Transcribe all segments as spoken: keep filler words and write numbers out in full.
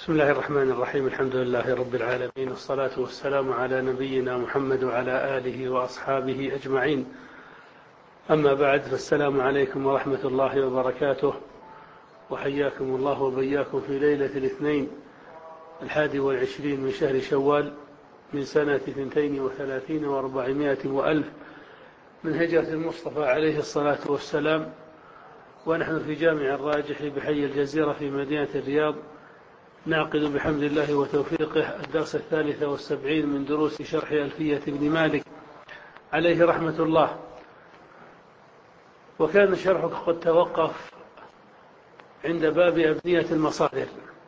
بسم الله الرحمن الرحيم. الحمد لله رب العالمين، والصلاة والسلام على نبينا محمد وعلى آله وأصحابه أجمعين. أما بعد، فالسلام عليكم ورحمة الله وبركاته، وحياكم الله وبياكم في ليلة الاثنين الحادي والعشرين من شهر شوال من سنة اثنتين وثلاثين وأربعمائة وألف من هجرة المصطفى عليه الصلاة والسلام، ونحن في جامع الراجح بحي الجزيرة في مدينة الرياض، نعقد بحمد الله وتوفيقه الدرس الثالث والسبعين من دروس شرح ألفية ابن مالك عليه رحمة الله. وكان شرحك قد توقف عند باب أبنية المصادر،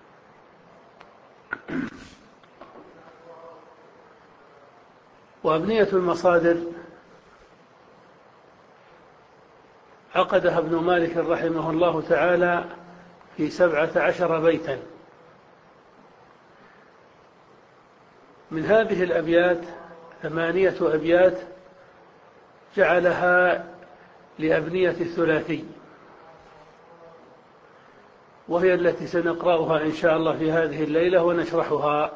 وأبنية المصادر عقدها ابن مالك رحمه الله تعالى في سبعة عشر بيتا. من هذه الأبيات ثمانية أبيات جعلها لأبنية الثلاثي، وهي التي سنقرأها إن شاء الله في هذه الليلة ونشرحها.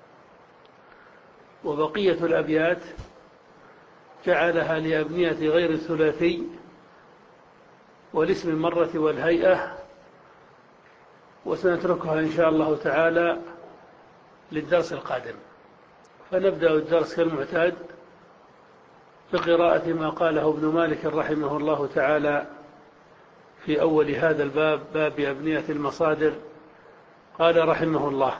وبقية الأبيات جعلها لأبنية غير الثلاثي والاسم المرة والهيئة، وسنتركها إن شاء الله تعالى للدرس القادم. فنبدأ الدرس كالمعتاد بقراءة ما قاله ابن مالك رحمه الله تعالى في أول هذا الباب، باب أبنية المصادر. قال رحمه الله: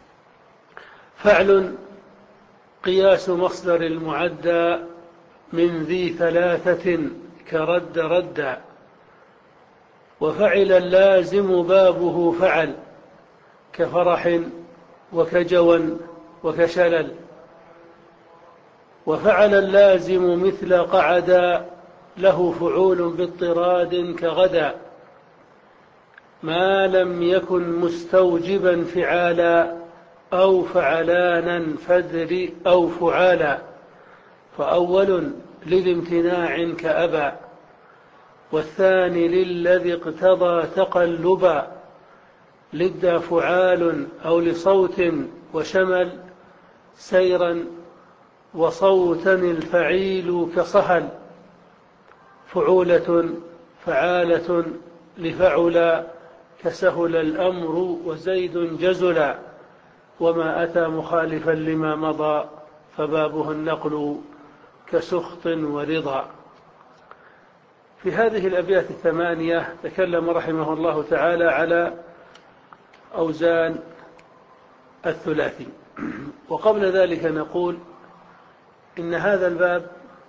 فعل قياس مصدر المعدى من ذي ثلاثة كرد رد، وفعل اللازم بابه فعل كفرح وكجوا وكشلل، وفعل اللازم مثل قعدا له فعول باضطراد كغدا، ما لم يكن مستوجبا فعالا أو فعلانا فدر أو فعالا، فأول للامتناع كأبا، والثاني للذي اقتضى تقلبا، للدى فعال أو لصوت وشمل سيرا، وصوتا الفعيل كصهل، فعولة فعالة لفعلا كسهل الأمر وزيد جزلا، وما أتى مخالفا لما مضى فبابه النقل كسخط ورضا. في هذه الأبيات الثمانية تكلم رحمه الله تعالى على أوزان الثلاثي. وقبل ذلك نقول إن هذا الباب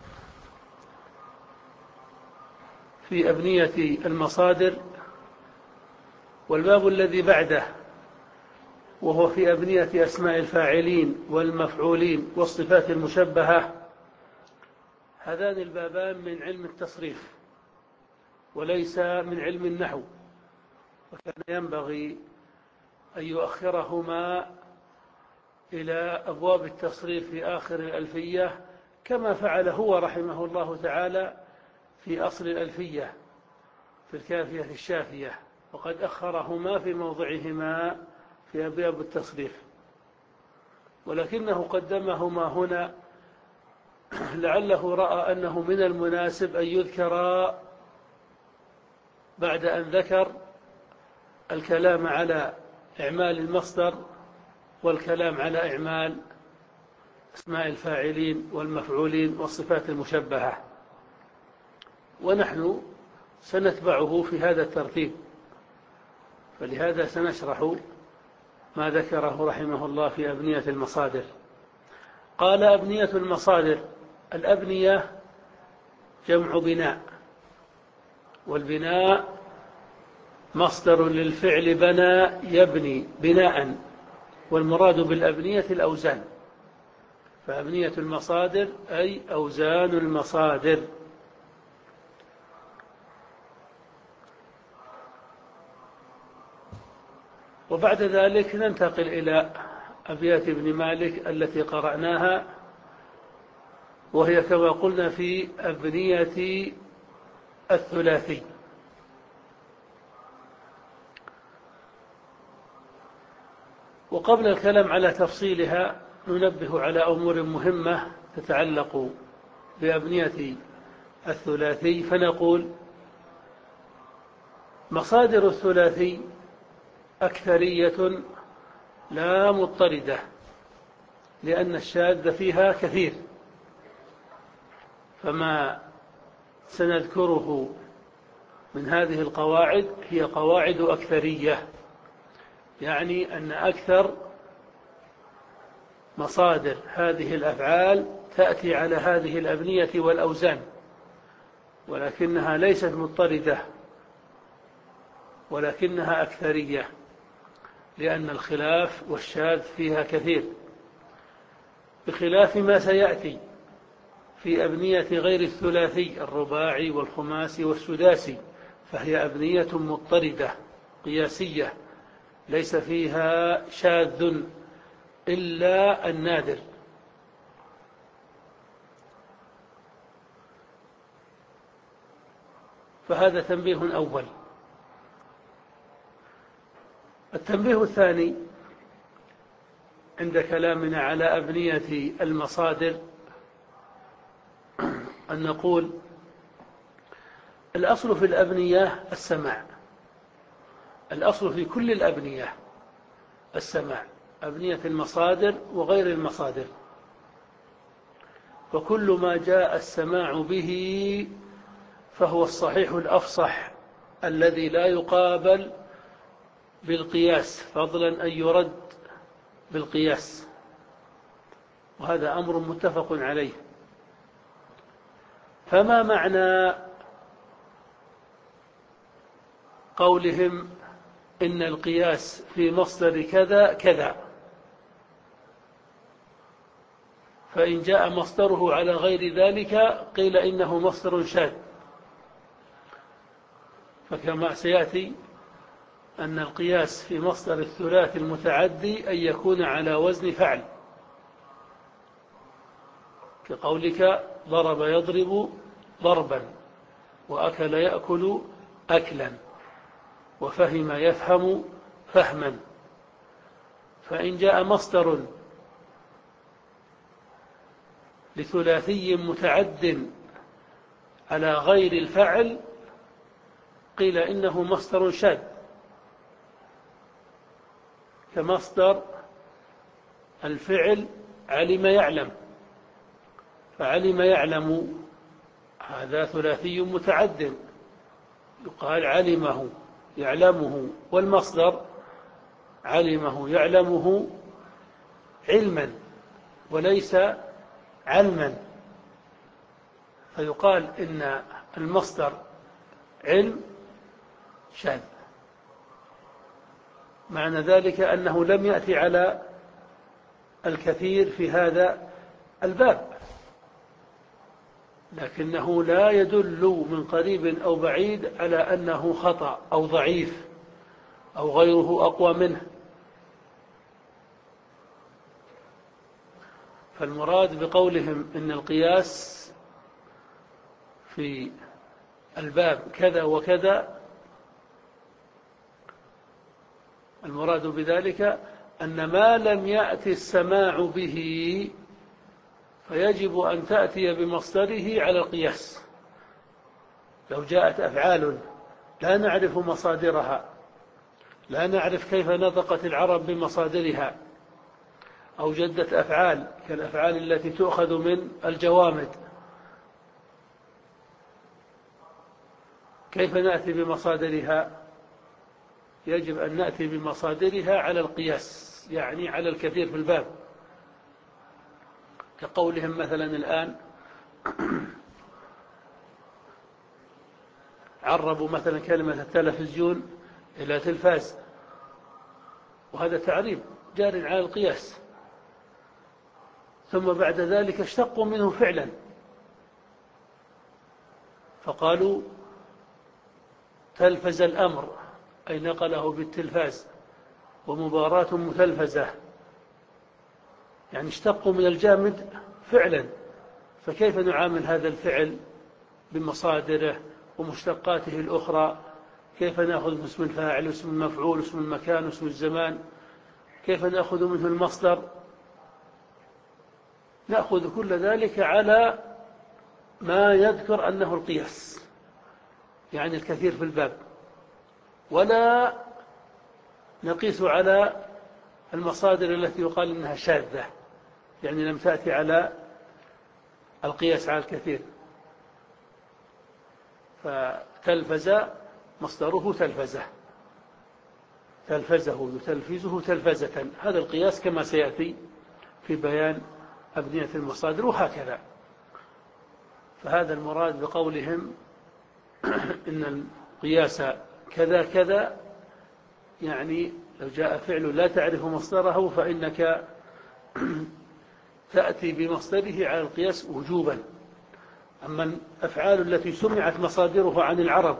في أبنية المصادر، والباب الذي بعده وهو في أبنية أسماء الفاعلين والمفعولين والصفات المشبهة، هذان البابان من علم التصريف وليس من علم النحو، وكان ينبغي أن يؤخرهما إلى أبواب التصريف في آخر الألفية، كما فعل هو رحمه الله تعالى في أصل الألفية في الكافية الشافية، وقد أخرهما في موضعهما في أبواب التصريف، ولكنه قدمهما هنا لعله رأى أنه من المناسب أن يذكر بعد أن ذكر الكلام على إعمال المصدر والكلام على إعمال أسماء الفاعلين والمفعولين والصفات المشبهة، ونحن سنتبعه في هذا الترتيب، فلهذا سنشرح ما ذكره رحمه الله في أبنية المصادر. قال: أبنية المصادر. الأبنية جمع بناء، والبناء مصدر للفعل بنى يبني بناء، والمراد بالأبنية الأوزان، فأبنية المصادر أي أوزان المصادر. وبعد ذلك ننتقل إلى أبيات ابن مالك التي قرأناها، وهي كما قلنا في أبنية الثلاثي. وقبل الكلام على تفصيلها ننبه على أمور مهمة تتعلق بأبنية الثلاثي، فنقول: مصادر الثلاثي أكثرية لا مضطردة، لأن الشاذ فيها كثير، فما سنذكره من هذه القواعد هي قواعد أكثرية، يعني أن أكثر مصادر هذه الأفعال تأتي على هذه الأبنية والأوزان، ولكنها ليست مضطردة، ولكنها أكثرية، لأن الخلاف والشاذ فيها كثير، بخلاف ما سيأتي في أبنية غير الثلاثي الرباعي والخماسي والسداسي، فهي أبنية مضطردة قياسية ليس فيها شاذ إلا النادر. فهذا تنبيه أول. التنبيه الثاني عند كلامنا على أبنية المصادر أن نقول: الأصل في الأبنية السماع، الأصل في كل الأبنية السماع، أبنية المصادر وغير المصادر، وكل ما جاء السماع به فهو الصحيح الأفصح الذي لا يقابل بالقياس، فضلا أن يرد بالقياس، وهذا أمر متفق عليه. فما معنى قولهم إن القياس في مصدر كذا كذا، فإن جاء مصدره على غير ذلك قيل إنه مصدر شاذ؟ فكما سيأتي أن القياس في مصدر الثلاث المتعدي أن يكون على وزن فعل، كقولك: ضرب يضرب ضربا، وأكل يأكل أكلا، وفهم يفهم فهما. فإن جاء مصدر لثلاثي متعد على غير الفعل قيل إنه مصدر شاذ، كمصدر الفعل علم يعلم، فعلم يعلم هذا ثلاثي متعد، يقال علمه يعلمه، والمصدر علمه يعلمه علما وليس علما، فيقال إن المصدر علم شاذ. معنى ذلك أنه لم يأتي على الكثير في هذا الباب، لكنه لا يدل من قريب أو بعيد على أنه خطأ أو ضعيف أو غيره أقوى منه. فالمراد بقولهم إن القياس في الباب كذا وكذا، المراد بذلك أن ما لم يأتي السماع به فيجب أن تأتي بمصدره على القياس. لو جاءت أفعال لا نعرف مصادرها، لا نعرف كيف نطقت العرب بمصادرها، أو جدت أفعال كالأفعال التي تؤخذ من الجوامد، كيف نأتي بمصادرها؟ يجب أن نأتي بمصادرها على القياس، يعني على الكثير في الباب، كقولهم مثلا الآن عربوا مثلا كلمة التلفزيون إلى تلفاز، وهذا تعريب جار على القياس، ثم بعد ذلك اشتقوا منه فعلا فقالوا تلفز الأمر، أي نقله بالتلفاز، ومباراة مثلفزة، يعني اشتقوا من الجامد فعلا، فكيف نعامل هذا الفعل بمصادره ومشتقاته الأخرى؟ كيف نأخذ اسم الفاعل واسم المفعول واسم المكان واسم الزمان؟ كيف نأخذ منه المصدر؟ نأخذ كل ذلك على ما يذكر أنه القياس، يعني الكثير في الباب، ولا نقيس على المصادر التي يقال إنها شاذة، يعني لم تأتي على القياس على الكثير. فتلفز مصدره تلفزة، تلفزه يتلفزه تلفزة، هذا القياس كما سيأتي في بيان أبنية المصادر وهكذا. فهذا المراد بقولهم إن القياس كذا كذا، يعني لو جاء فعل لا تعرف مصدره فإنك تأتي بمصدره على القياس وجوبا. أما الأفعال التي سمعت مصادرها عن العرب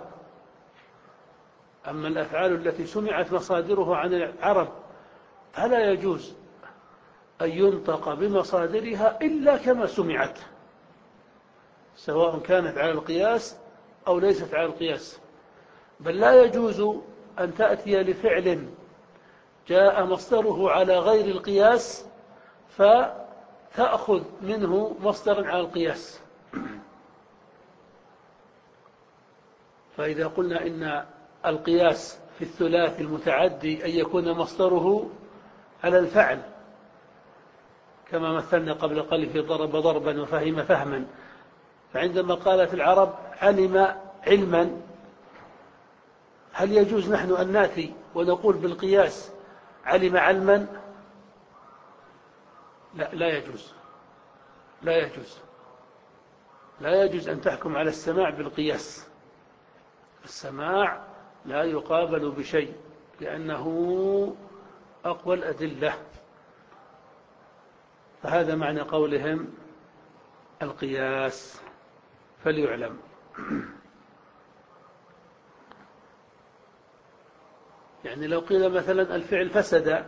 أما الأفعال التي سمعت مصادرها عن العرب فلا يجوز أن ينطق بمصادرها إلا كما سمعت، سواء كانت على القياس أو ليست على القياس. بل لا يجوز أن تأتي لفعل جاء مصدره على غير القياس فتأخذ منه مصدرا على القياس. فإذا قلنا إن القياس في الثلاث المتعدي أن يكون مصدره على الفعل، كما مثلنا قبل قليل في ضرب ضربا وفهم فهما، فعندما قالت العرب علم علما، هل يجوز نحن أن نأتي ونقول بالقياس علم علما؟ لا، لا يجوز، لا يجوز لا يجوز أن تحكم على السماع بالقياس. السماع لا يقابل بشيء لأنه أقوى الأدلة. فهذا معنى قولهم القياس، فليعلم. يعني لو قيل مثلا الفعل فسد،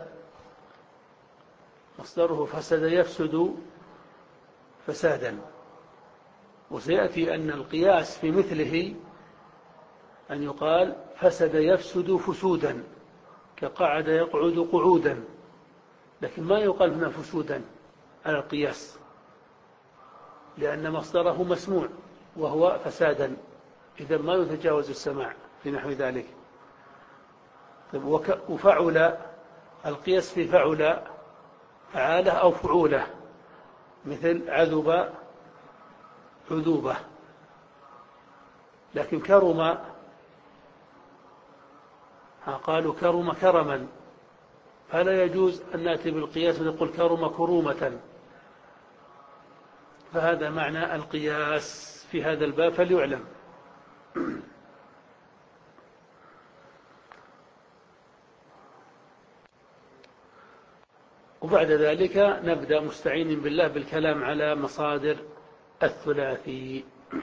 مصدره فسد يفسد فسادا، وسيأتي أن القياس في مثله أن يقال فسد يفسد فسودا، كقعد يقعد قعودا، لكن ما يقال هنا فسودا على القياس لأن مصدره مسموع وهو فسادا، إذا ما يتجاوز السماع في نحو ذلك. وفعل، القياس في فعل فعاله أو فعوله، مثل عذب عذوبة. لكن كرم، قالوا كرم كرما، فلا يجوز أن نأتي بالقياس ونقول كرم كرومة. فهذا معنى القياس في هذا الباب، فليعلم. وبعد ذلك نبدأ مستعين بالله بالكلام على مصادر الثلاثي.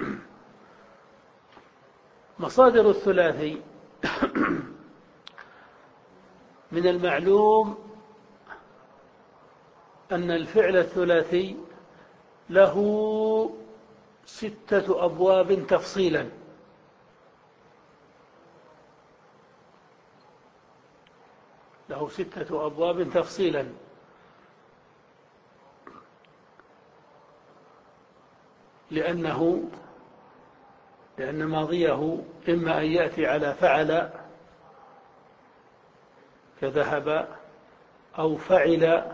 مصادر الثلاثي من المعلوم أن الفعل الثلاثي له ستة أبواب تفصيلا. له ستة أبواب تفصيلا لأنه لأن ماضيه إما أن يأتي على فعل كذهب، أو فعل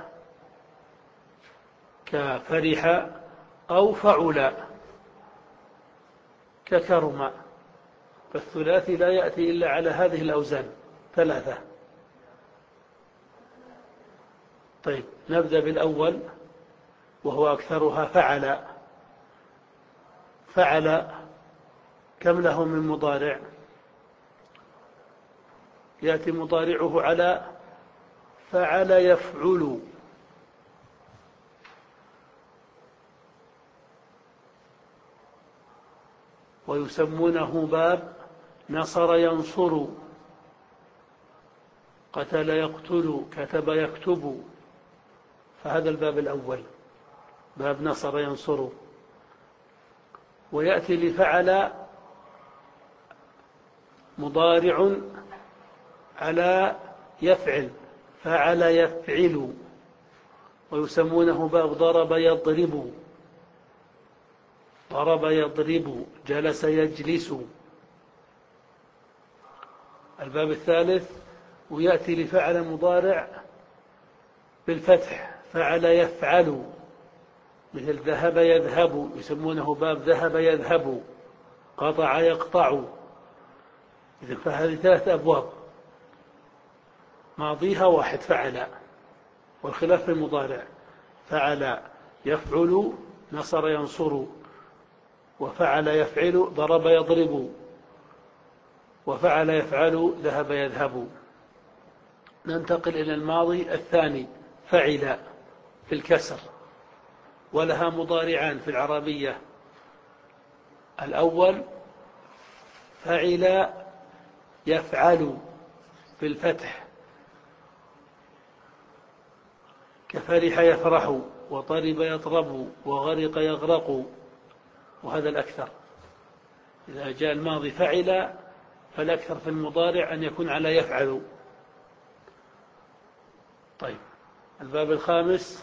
كفرح، أو فعل ككرم. فالثلاثي لا يأتي إلا على هذه الأوزان ثلاثة. طيب، نبدأ بالأول وهو أكثرها فعل. فعل كم له من مضارع؟ يأتي مضارعه على فعل يفعل، ويسمونه باب نصر ينصر، قتل يقتل، كتب يكتب. فهذا الباب الأول، باب نصر ينصر. ويأتي لفعل مضارع على يفعل، فعل يفعل، ويسمونه باب ضرب يضرب. ضرب يضرب، جلس يجلس. الباب الثالث ويأتي لفعل مضارع بالفتح، فعل يفعل، مثل ذهب يذهب، يسمونه باب ذهب يذهب. قطع يقطع. إذن فهذه ثلاث أبواب، ماضيها واحد فعل، والخلاف في المضارع. فعل يفعل، نصر ينصر. وفعل يفعل، ضرب يضرب. وفعل يفعل، ذهب يذهب. ننتقل إلى الماضي الثاني، فعل في الكسر، ولها مضارعان في العربية. الأول فعل يفعل في الفتح، كفرح يفرح، وطرب يطرب، وغرق يغرق، وهذا الأكثر. إذا جاء الماضي فعل فالأكثر في المضارع أن يكون على يفعل. طيب، الباب الخامس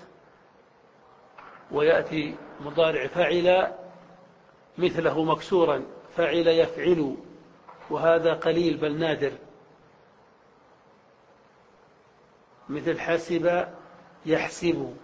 ويأتي مضارع فعل مثله مكسورا، فعل يفعل، وهذا قليل بل نادر، مثل حسب يحسب.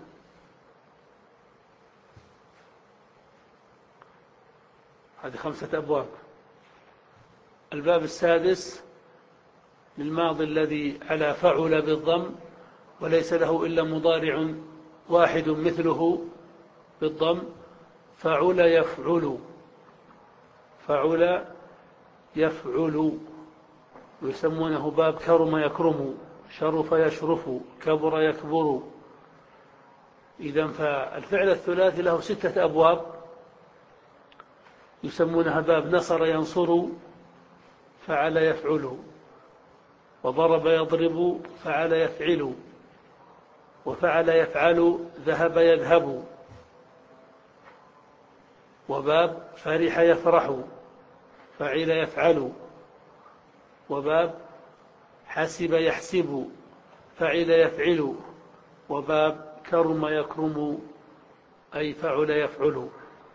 هذه خمسة أبواب. الباب السادس للماضي الذي على فعل بالضم وليس له إلا مضارع واحد مثله بالضم، فعل يفعل. فعل يفعل، ويسمونه باب كرم يكرم، شرف يشرف، كبر يكبر. إذن فالفعل الثلاثي له ستة أبواب، يسمونها باب نصر ينصر، فعل يفعل. وضرب يضرب، فعل يفعل. وفعل يفعل، ذهب يذهب. وباب فرح يفرح، فعل يفعل. وباب حسب يحسب، فعل يفعل. وباب كرم يكرم، أي فعل يفعل.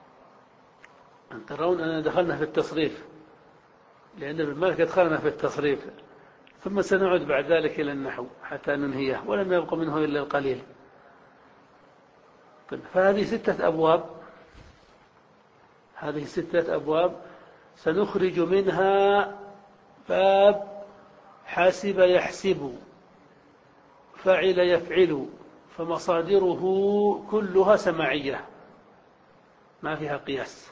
ترون أننا دخلنا في التصريف، لأن بالملك دخلنا في التصريف، ثم سنعود بعد ذلك إلى النحو حتى ننهيه، ولم يبق منه إلا القليل. طيب، فهذه ستة أبواب. هذه ستة أبواب سنخرج منها باب حاسب يحسب، فعل يفعل، فمصادره كلها سماعية ما فيها قياس.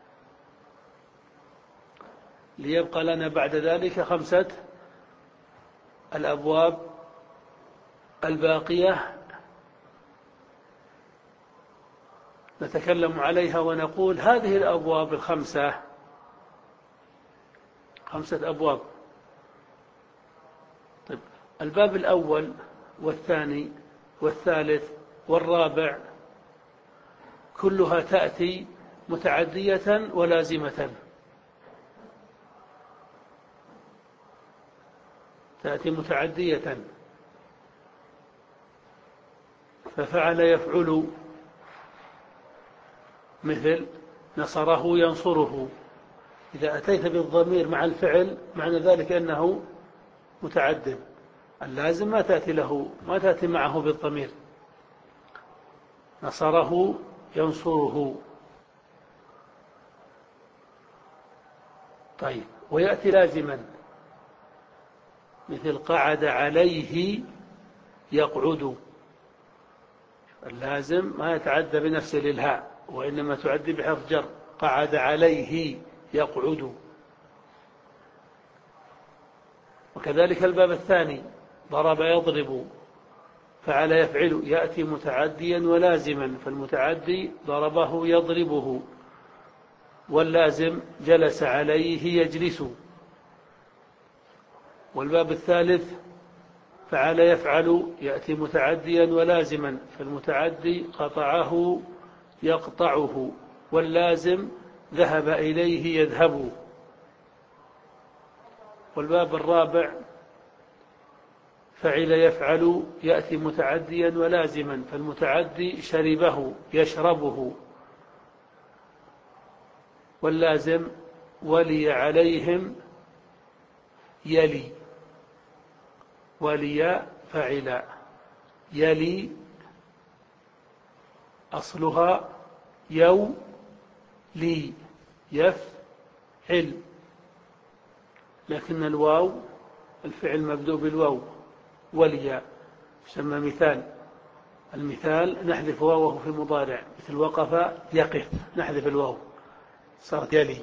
ليبقى لنا بعد ذلك خمسة الأبواب الباقية نتكلم عليها ونقول هذه الأبواب الخمسة، خمسة أبواب. طيب، الباب الأول والثاني والثالث والرابع كلها تأتي متعدية ولازمة. تأتي متعدية، ففعل يفعل، مثل نصره ينصره. إذا أتيت بالضمير مع الفعل معنى ذلك أنه متعد. اللازم ما تأتي له، ما تأتي معه بالضمير. نصره ينصره. طيب، ويأتي لازما، مثل قعد عليه يقعد. اللازم ما يتعدى بنفسه للهاء، وإنما تعدي بحرف جر. قعد عليه يقعد. وكذلك الباب الثاني ضرب يضرب، فعل يفعل، يأتي متعديا ولازما، فالمتعدي ضربه يضربه، واللازم جلس عليه يجلس. والباب الثالث فعل يفعل، يأتي متعديا ولازما، فالمتعدي قطعه يقطعه، واللازم ذهب إليه يذهب. والباب الرابع فعل يفعل يأتي متعديا ولازما، فالمتعدي شربه يشربه، واللازم ولي عليهم يلي، ولي فعل يلي أصلها يولي يفعل، لكن الواو الفعل مبدوء بالواو ولي يسمى مثال. المثال نحذف واوه في المضارع، مثل وقف يقف نحذف الواو صارت يلي.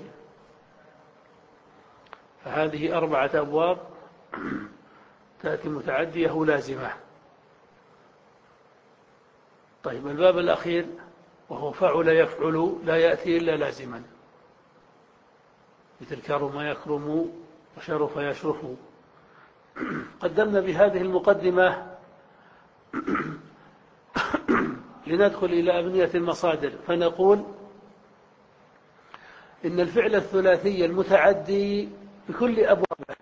فهذه أربعة أبواب تأتي متعدية ولازمة. طيب الباب الأخير وهو فعل يفعل لا يأتي إلا لازما، مثل كرم يكرم وشرف يشرف. قدمنا بهذه المقدمة لندخل إلى أبنية المصادر، فنقول إن الفعل الثلاثي المتعدي بكل أبوابه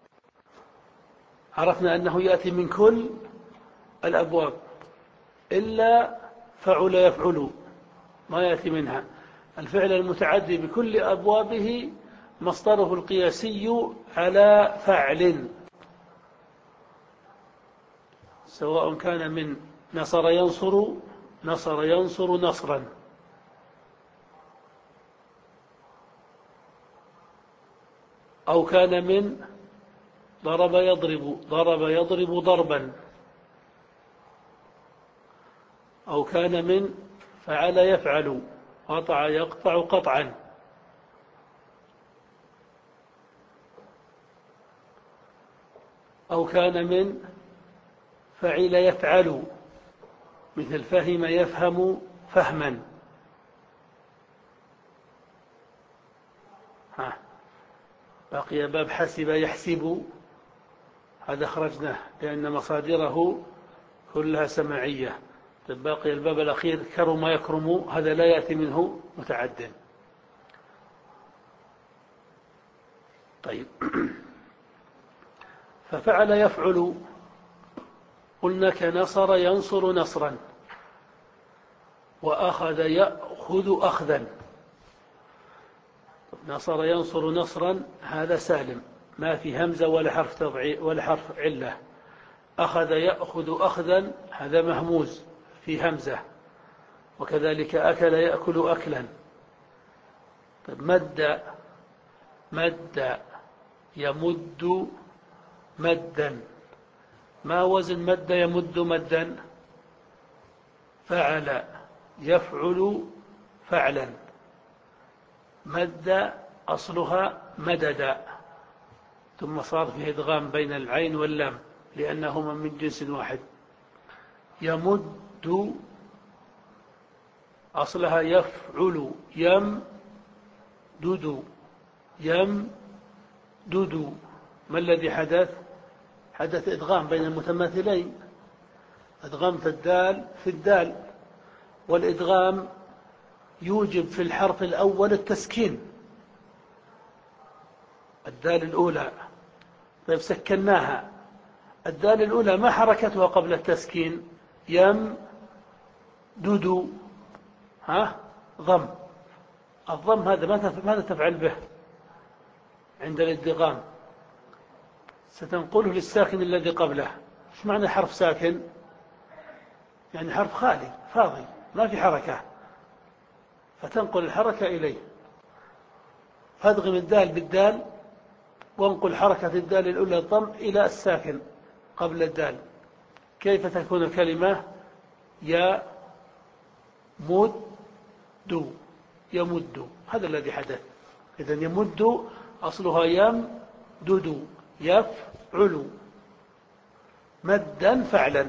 عرفنا أنه يأتي من كل الأبواب إلا فعل يفعل ما يأتي منها. الفعل المتعدي بكل أبوابه مصدره القياسي على فعل، سواء كان من نصر ينصر نصر ينصر نصرا، أو كان من ضرب يضرب ضرب يضرب ضربا، أو كان من فعل يفعل قطع يقطع قطعا، أو كان من فعل يفعل مثل فهم يفهم فهما. ها بقي باب حسب يحسب، هذا خرجناه لأن مصادره كلها سماعية. باقي الباب الأخير كرم يكرم، هذا لا يأتي منه متعد. طيب ففعل يفعل قلنا كنصر ينصر نصرا، وأخذ يأخذ أخذا. نصر ينصر نصرا هذا سالم ما في همزة ولا حرف تضعيف ولا حرف علة. أخذ يأخذ أخذا هذا مهموز في همزة، وكذلك أكل يأكل أكلا. طيب مد مد يمد مدا، ما وزن مد يمد مدا؟ فعل يفعل فعلا. مد أصلها مدد، ثم صار فيه إدغام بين العين واللام لأنهما من جنس واحد. يمد أصلها يفعل يمدد يمدد. ما الذي حدث؟ حدث إدغام بين المتماثلين، أدغمت الدال في الدال، والإدغام يوجب في الحرف الأول التسكين، الدال الأولى. طيب سكناها، الدال الأولى ما حركتها قبل التسكين؟ يم دودو ها ضم. الضم هذا ماذا تفعل به عند الادغام؟ ستنقله للساكن الذي قبله. ايش معنى حرف ساكن؟ يعني حرف خالي فاضي ما في حركة، فتنقل الحركة إليه. فادغم الدال بالدال وانقل حركة الدال الأولى الضم إلى الساكن قبل الدال. كيف تكون الكلمة؟ يا مد يمد، هذا الذي حدث. إذن يمد أصلها يمدد يفعل مدا فعلا.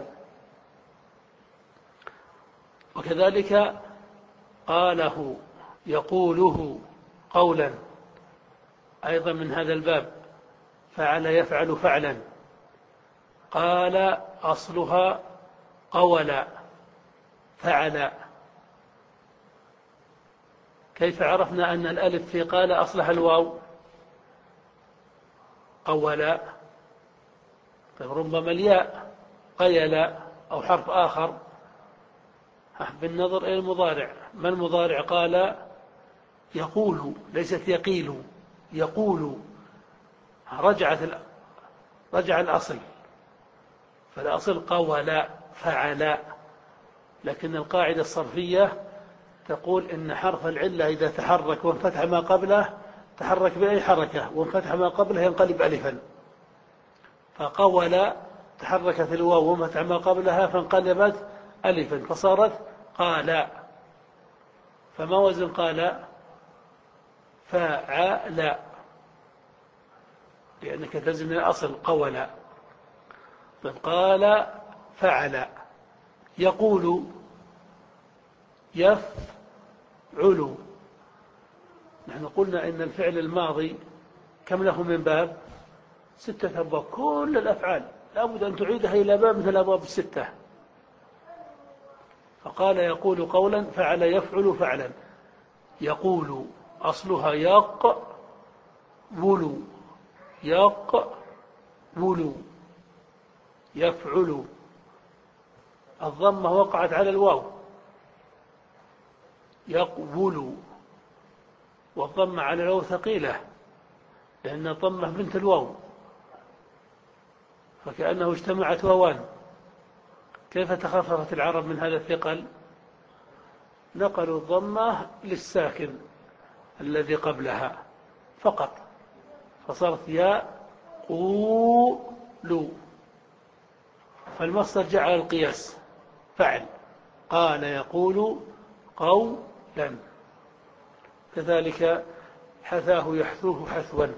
وكذلك قاله يقوله قولا أيضا من هذا الباب، فعل يفعل فعلا. قال أصلها قول فعل. كيف عرفنا أن الألف في قال أصلها الواو؟ قول طيب ربما الياء قيل أو حرف آخر بالنظر إلى المضارع. ما المضارع؟ قال يقول، ليست يقيل، يقول. رجعت رجع الأصل، فالأصل قول فعل. لكن القاعدة الصرفية تقول إن حرف العلة إذا تحرك وانفتح ما قبله تحرك بأي حركة، وانفتح ما قبله ينقلب ألفا. فقول تحركت الواو وانفتح ما قبلها فانقلبت ألفا فصارت قال. فما وزن قال؟ فعل، لأنك تلزم من الأصل قول. قال فعل. يقول يفعل. نحن قلنا إن الفعل الماضي كم له من باب؟ ستة أبواب. كل الأفعال لابد أن تعيدها إلى باب مثل الأبواب الستة. فقال يقول قولا، فعل يفعل فعلا. يقول أصلها يقول، يقول. يفعل الضمة وقعت على الواو، يقول. والضمة على الواو ثقيلة لأن الضمة بنت الواو، فكأنه اجتمعت واوان. كيف تخففت العرب من هذا الثقل؟ نقلوا الضمة للساكن الذي قبلها فقط، فصارت يقول. فالمصدر جعل القياس فعل. قال يقول قولا. كذلك حثاه يحثوه حثوا.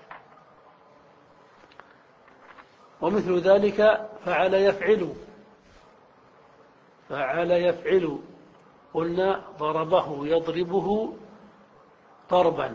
ومثل ذلك فعل يفعل. فعل يفعل قلنا ضربه يضربه ضربا.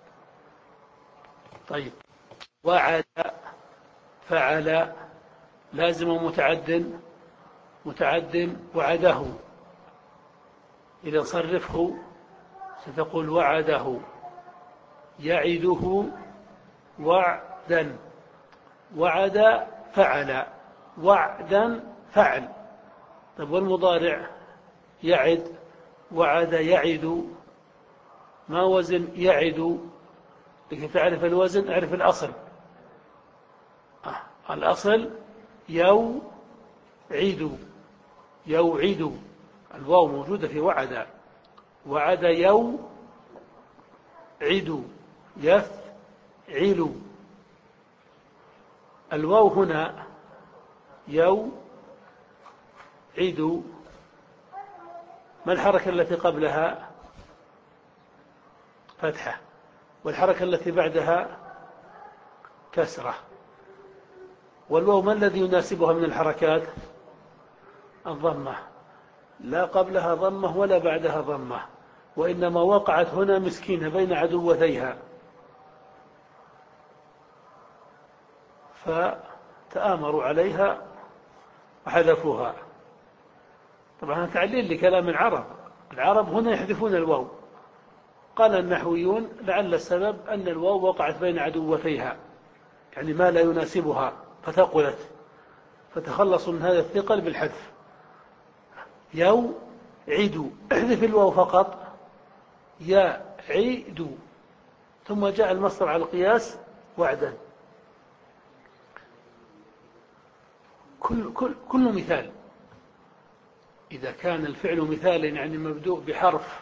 طيب وعد فعل لازم متعد، متعد وعده. إذا صرفه ستقول وعده يعده وعدا. وعد فعل، وعدا فعل. طيب والمضارع؟ يعد وعد يعد. ما وزن يعد؟ لكي تعرف الوزن اعرف الأصل. آه. الأصل يوعد، يوعد. الواو موجودة في وعد. وعد يوعد يفعل. الواو هنا يوعد. ما الحركة التي قبلها؟ فتحة. والحركة التي بعدها كسرة. والواو ما الذي يناسبها من الحركات؟ الضمة. لا قبلها ضمة ولا بعدها ضمة، وإنما وقعت هنا مسكينة بين عدوتيها، فتآمروا عليها وحذفوها. طبعا تعليل لكلام العرب. العرب هنا يحذفون الواو. قال النحويون لعل السبب أن الواو وقعت بين عدوتيها، يعني ما لا يناسبها فثقلت، فتخلصوا من هذا الثقل بالحذف. يوعد احذف الواو فقط يعيد، ثم جاء المصدر على القياس وعدا. كل, كل, كل مثال إذا كان الفعل مثالا يعني مبدوء بحرف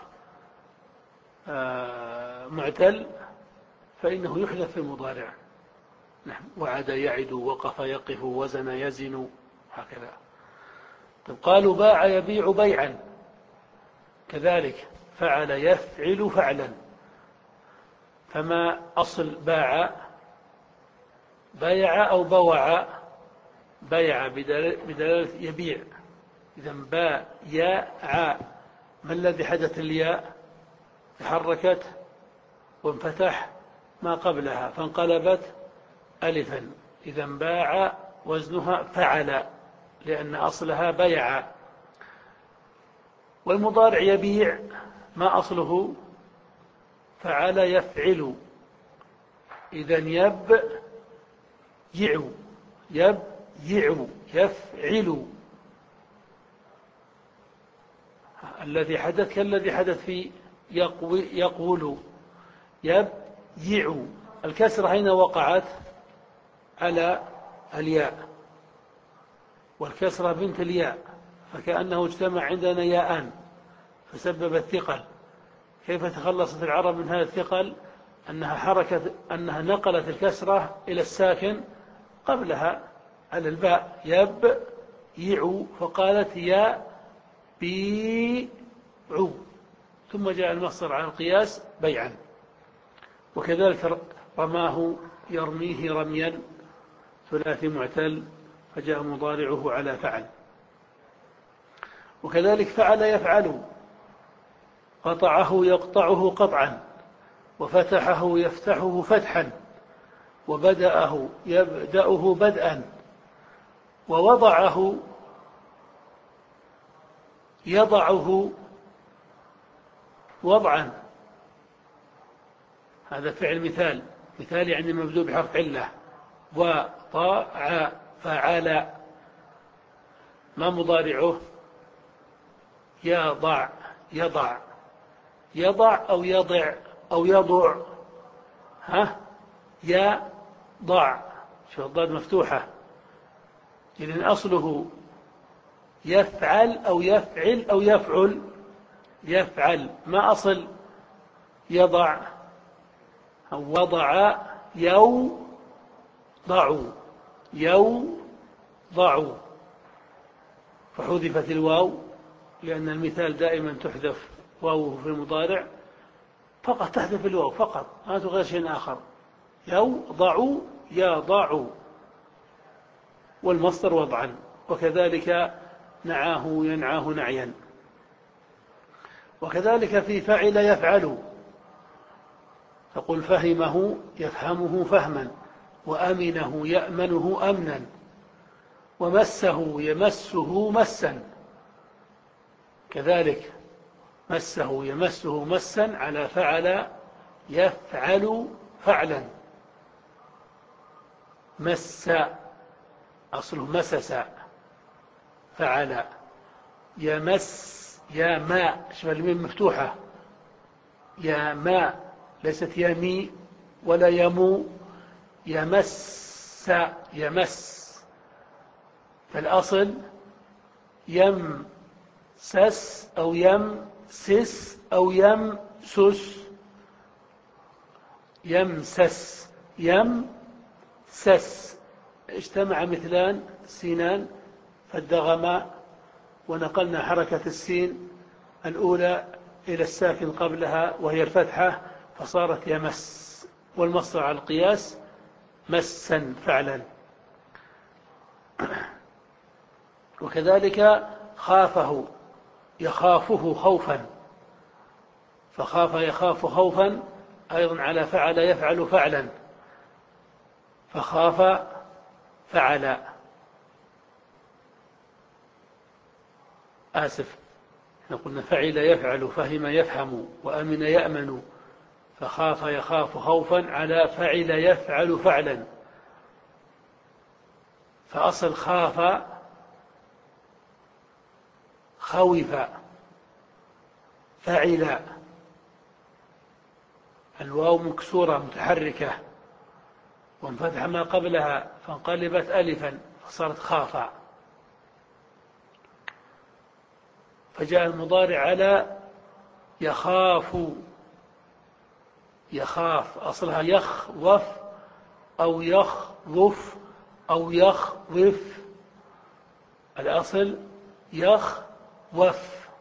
معتل فإنه يحذف في المضارع. وعد يعد، وقف يقف، وزن يزن، هكذا. طيب قالوا باع يبيع بيعا، كذلك فعل يفعل فعلا. فما أصل باع؟ بيع أو بوع؟ بيع بدلالة يبيع. إذا بايع. ما الذي حدث؟ الياء تحركت وانفتح ما قبلها فانقلبت ألفا. إذا باع وزنها فعل لأن أصلها بيع. والمضارع يبيع ما أصله؟ فعل يفعل. إذا يبيع، يبيع يفعل. الذي حدث كالذي حدث في يقوي يقول يبيع. الكسرة هنا وقعت على الياء، والكسرة بنت الياء، فكأنه اجتمع عندنا ياءان فسبب الثقل. كيف تخلصت العرب من هذا الثقل؟ أنها حركة أنها نقلت الكسرة إلى الساكن قبلها على الباء يبيع، فقالت يا بيع، ثم جاء المصدر على القياس بيعا. وكذلك رماه يرميه رميا ثلاثي معتل فجاء مضارعه على فعل. وكذلك فعل يفعل، قطعه يقطعه قطعا، وفتحه يفتحه فتحا، وبدأه يبدأه بدءا، ووضعه يضعه وضعا. هذا فعل مثال، مثال يعني مبدوء بحرف علة. وطاع فعل، ما مضارعه؟ يضع يضع يضع أو يضع أو يضع. ها يضع، شوف الضاد مفتوحة، إذن أصله يفعل أو يفعل أو يفعل. يفعل، ما أصل يضع؟ وضع يوضع يوضع، فحذفت الواو لأن المثال دائما تحذف واوه في المضارع، فقط تحذف الواو فقط، ما تغير شيء آخر. يوضع يضع، والمصدر وضعا. وكذلك نعاه ينعاه نعيا. وكذلك في فعل يفعل، تقول فهمه يفهمه فهما، وأمنه يأمنه أمنا، ومسه يمسه مسا. كذلك مسه يمسه مسا على فعل يفعل فعلا. مس أصله مسس فعل. يمس يا ماء، شوف الميم مفتوحة، يا ماء ليست يمي ولا يمو. يمس يمس، فالأصل يمسس أو يمسس أو يمسس. يمسس يمسس، اجتمع مثلان سينان فادغما، ونقلنا حركة السين الأولى إلى الساكن قبلها وهي الفتحة فصارت يمس، والمصدر على القياس مسا فعلا. وكذلك خافه يخافه خوفا، فخاف يخاف خوفا أيضا على فعل يفعل فعلا، فخاف فعل. آسف، قلنا فعل يفعل، فهم يفهم، وأمن يأمن، فخاف يخاف خوفا على فعل يفعل فعلا. فأصل خاف خوف فعل، الواو مكسورة متحركة وانفتح ما قبلها فانقلبت ألفا فصارت خافا، فجاء المضارع على يخاف. يخاف أصلها يخوف أو يخوف أو يخوف، الأصل يخوف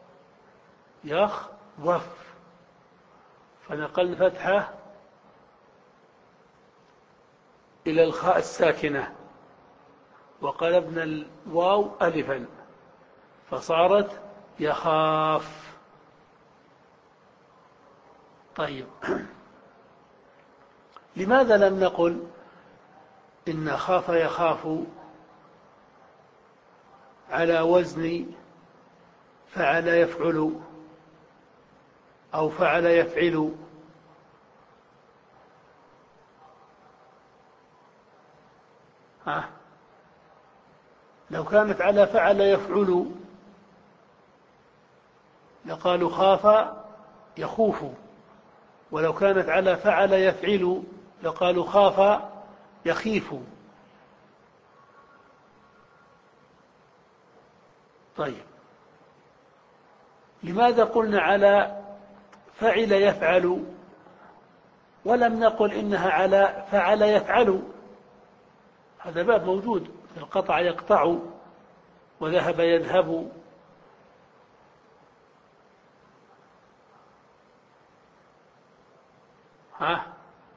يخوف، فنقلنا فتحة إلى الخاء الساكنة وقلبنا الواو ألفا فصارت يخاف. طيب، لماذا لم نقل إن خاف يخاف على وزن فعل يفعل أو فعل يفعل؟ ها لو كانت على فعل يفعل لقالوا خاف يخوف، ولو كانت على فعل يفعل لقالوا خاف يخيف. طيب، لماذا قلنا على فعل يفعل ولم نقل إنها على فعل يفعل؟ هذا باب موجود في القطع يقطع وذهب يذهب. ها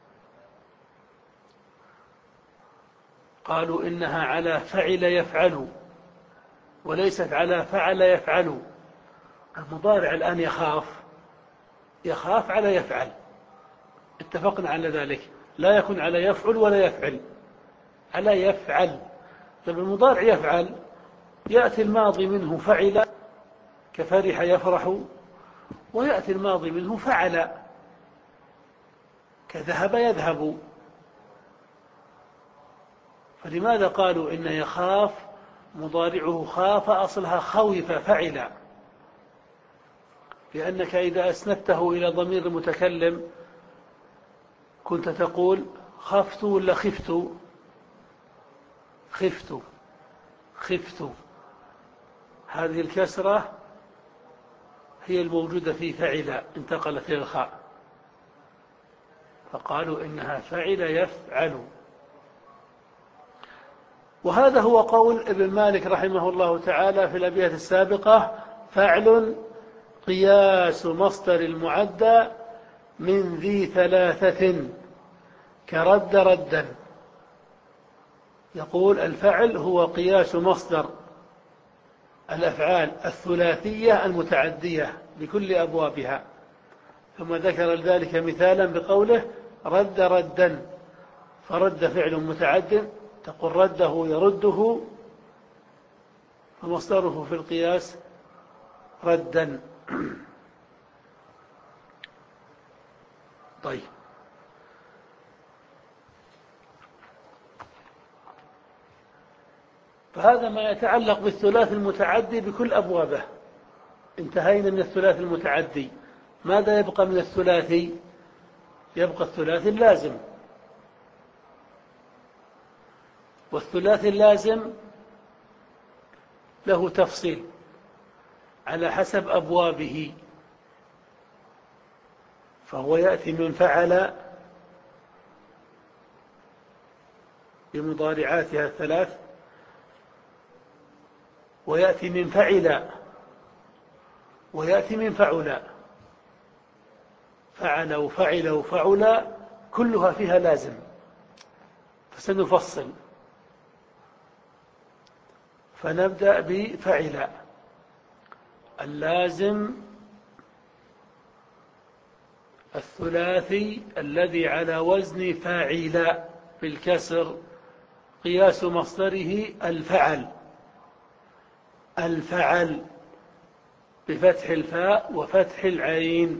قالوا إنها على فعل يفعل وليست على فعل يفعل. المضارع الآن يخاف، يخاف على يفعل، اتفقنا على ذلك، لا يكون على يفعل ولا يفعل، على يفعل. طيب المضارع يفعل يأتي الماضي منه فعل كفرح يفرح، ويأتي الماضي منه فعل كذهب يذهب. فلماذا قالوا إن يخاف مضارعه خاف أصلها خوف فعل؟ لأنك إذا أسندته إلى ضمير المتكلم كنت تقول خفت ولا خفت؟ خفت خفت. هذه الكسرة هي الموجودة في فعل، انتقلت إلى الخاء، فقالوا إنها فعل يفعل. وهذا هو قول ابن مالك رحمه الله تعالى في الأبيات السابقة: فعل قياس مصدر المعدى من ذي ثلاثة كرد ردا. يقول الفعل هو قياس مصدر الأفعال الثلاثية المتعدية بكل أبوابها، ثم ذكر ذلك مثالا بقوله رد ردا، فرد فعل متعد، تقول رده يرده، فمصدره في القياس ردا. طيب، فهذا ما يتعلق بالثلاث المتعدي بكل أبوابه. انتهينا من الثلاث المتعدي. ماذا يبقى من الثلاثي؟ يبقى الثلاثي اللازم، والثلاثي اللازم له تفصيل على حسب أبوابه، فهو يأتي من فعل بمضارعاتها الثلاث، ويأتي من فعل، ويأتي من فعل. فعل وفعل وفعل كلها فيها لازم، فسنفصل. فنبدأ بفعل. اللازم الثلاثي الذي على وزن فاعل بالكسر قياس مصدره الفعل. الفعل بفتح الفاء وفتح العين،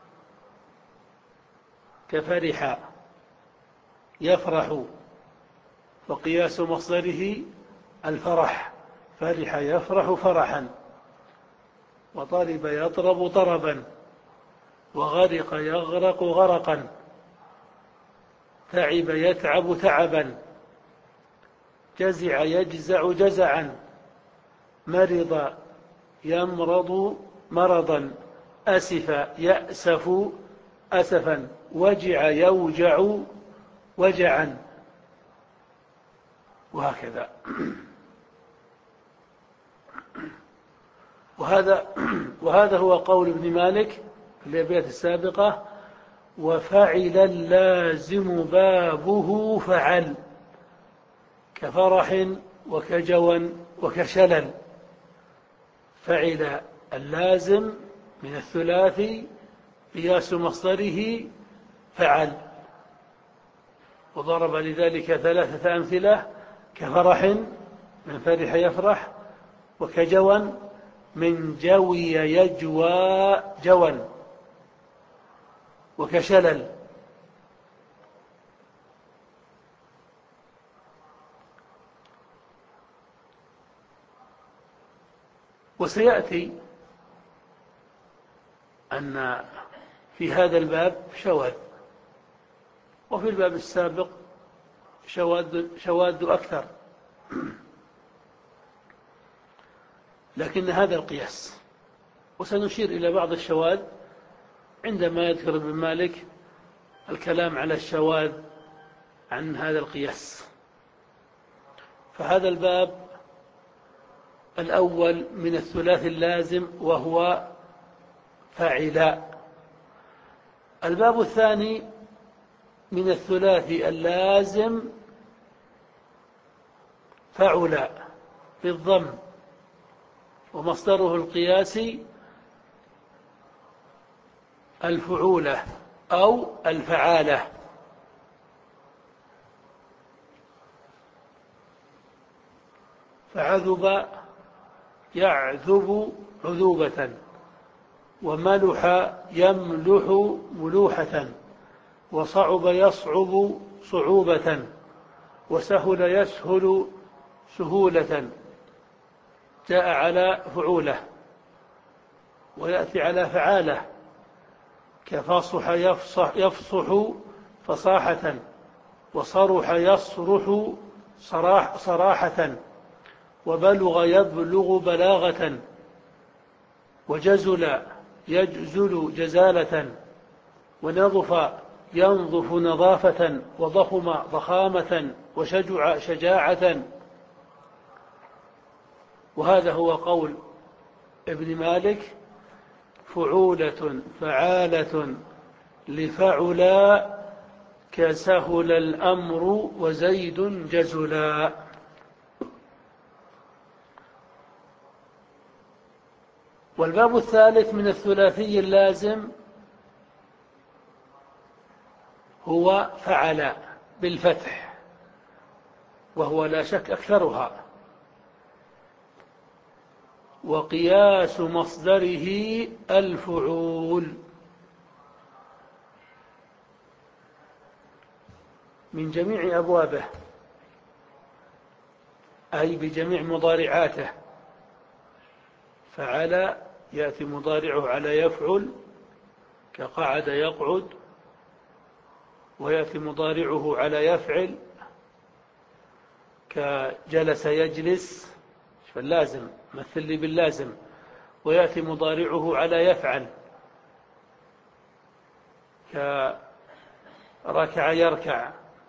كفرح يفرح، وقياس مصدره الفرح. فرح يفرح فرحا، وطرب يطرب طربا، وغرق يغرق غرقا، تعب يتعب تعبا، جزع يجزع جزعا، مرض يمرض مرضا، أسف يأسف أسفا، وجع يوجع وجعا، وهكذا. وهذا وهذا هو قول ابن مالك في الأبيات السابقة: وفعل اللازم بابه فعل كفرح وكجوى وكشلل. فعل اللازم من الثلاثي قياس مصدره فعل، وضرب لذلك ثلاثة أمثلة: كفرح من فرح يفرح، وكجوى من جوي يجوى جوى، وكشلل. وسيأتي أن في هذا الباب شواذ، وفي الباب السابق شواذ, شواذ أكثر، لكن هذا القياس. وسنشير إلى بعض الشواذ عندما يذكر ابن مالك الكلام على الشواذ عن هذا القياس. فهذا الباب الأول من الثلاث اللازم وهو فاعلا. الباب الثاني من الثلاثي اللازم فعلا بالضم، ومصدره القياسي الفعولة أو الفعالة. فعذب يعذب عذوبة، وملح يملح ملوحة، وصعب يصعب صعوبة، وسهل يسهل سهولة. جاء على فعولة ويأتي على فعالة، كفصح يفصح, يفصح فصاحة، وصرح يصرح صراح صراحة، وبلغ يبلغ بلاغة، وجزل يجزل جزالة، ونظف ينظف نظافة، وضخم ضخامة، وشجع شجاعة. وهذا هو قول ابن مالك: فعولة فعالة لفعلا، كسهل الأمر وزيد جزلا. والباب الثالث من الثلاثي اللازم هو فعل بالفتح، وهو لا شك أكثرها. وقياس مصدره الفعول من جميع أبوابه، أي بجميع مضارعاته. فعل يأتي مضارعه على يفعل، كقعد يقعد، ويأتي مضارعه على يفعل، كجلس يجلس، فاللازم مثل لي باللازم. ويأتي مضارعه على يفعل، كركع يركع.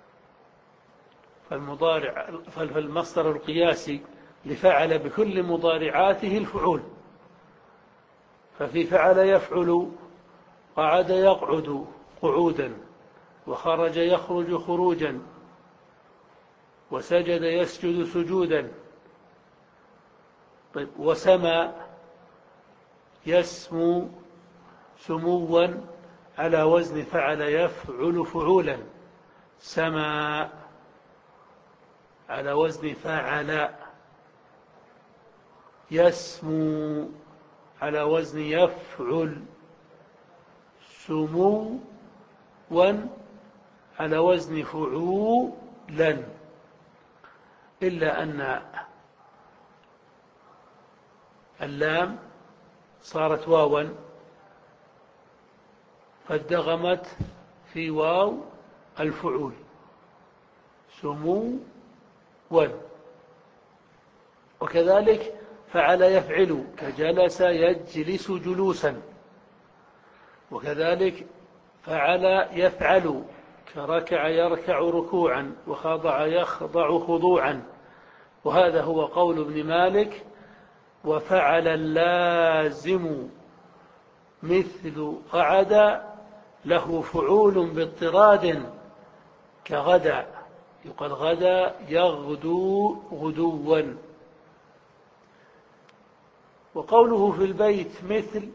فالمضارع فالمصدر القياسي لفعل بكل مضارعاته الفعول. ففي فعل يفعل: قعد يقعد قعودا، وخرج يخرج خروجا، وسجد يسجد سجودا. طيب، وسمى يسمو سموا، على وزن فعل يفعل فعولا. سمى على وزن فعل، يسمو على وزن يفعل، سموا على وزن فعولا. إلا أن اللام صارت واوا، فادغمت في واو الفعول، سمو. وكذلك فعل يفعل، كجلس يجلس جلوسا. وكذلك فعل يفعل، كركع يركع ركوعا، وخضع يخضع خضوعا. وهذا هو قول ابن مالك: وفعل اللازم مثل قعد له فعول باضطراد، كغدا، يقال غدا يغدو غدوا. وقوله في البيت مثل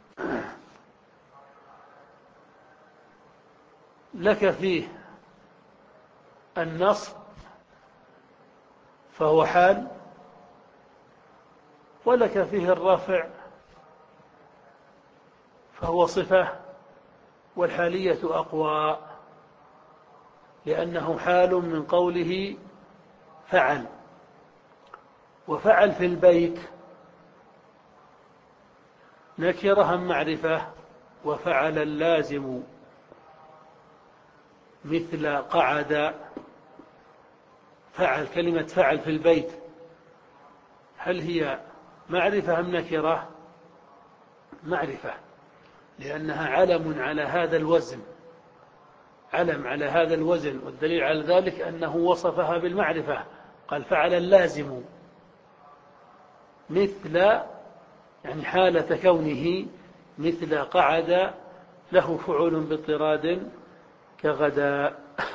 لك فيه النصب فهو حال، ولك فيه الرفع فهو صفة، والحالية أقوى، لأنه حال من قوله فعل. وفعل في البيت نكرة أم معرفة؟ وفعل اللازم مثل قعد. فعل، كلمة فعل في البيت هل هي معرفة أم نكرة؟ معرفة، لأنها علم على هذا الوزن، علم على هذا الوزن، والدليل على ذلك أنه وصفها بالمعرفة، قال فعل اللازم مثل، يعني حالة كونه مثل قعد له فعول باضطراد كغدا.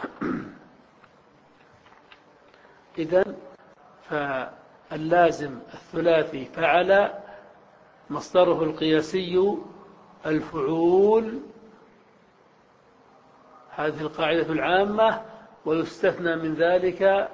إذن فاللازم الثلاثي فعل مصدره القياسي الفعول، هذه القاعدة العامة، ويستثنى من ذلك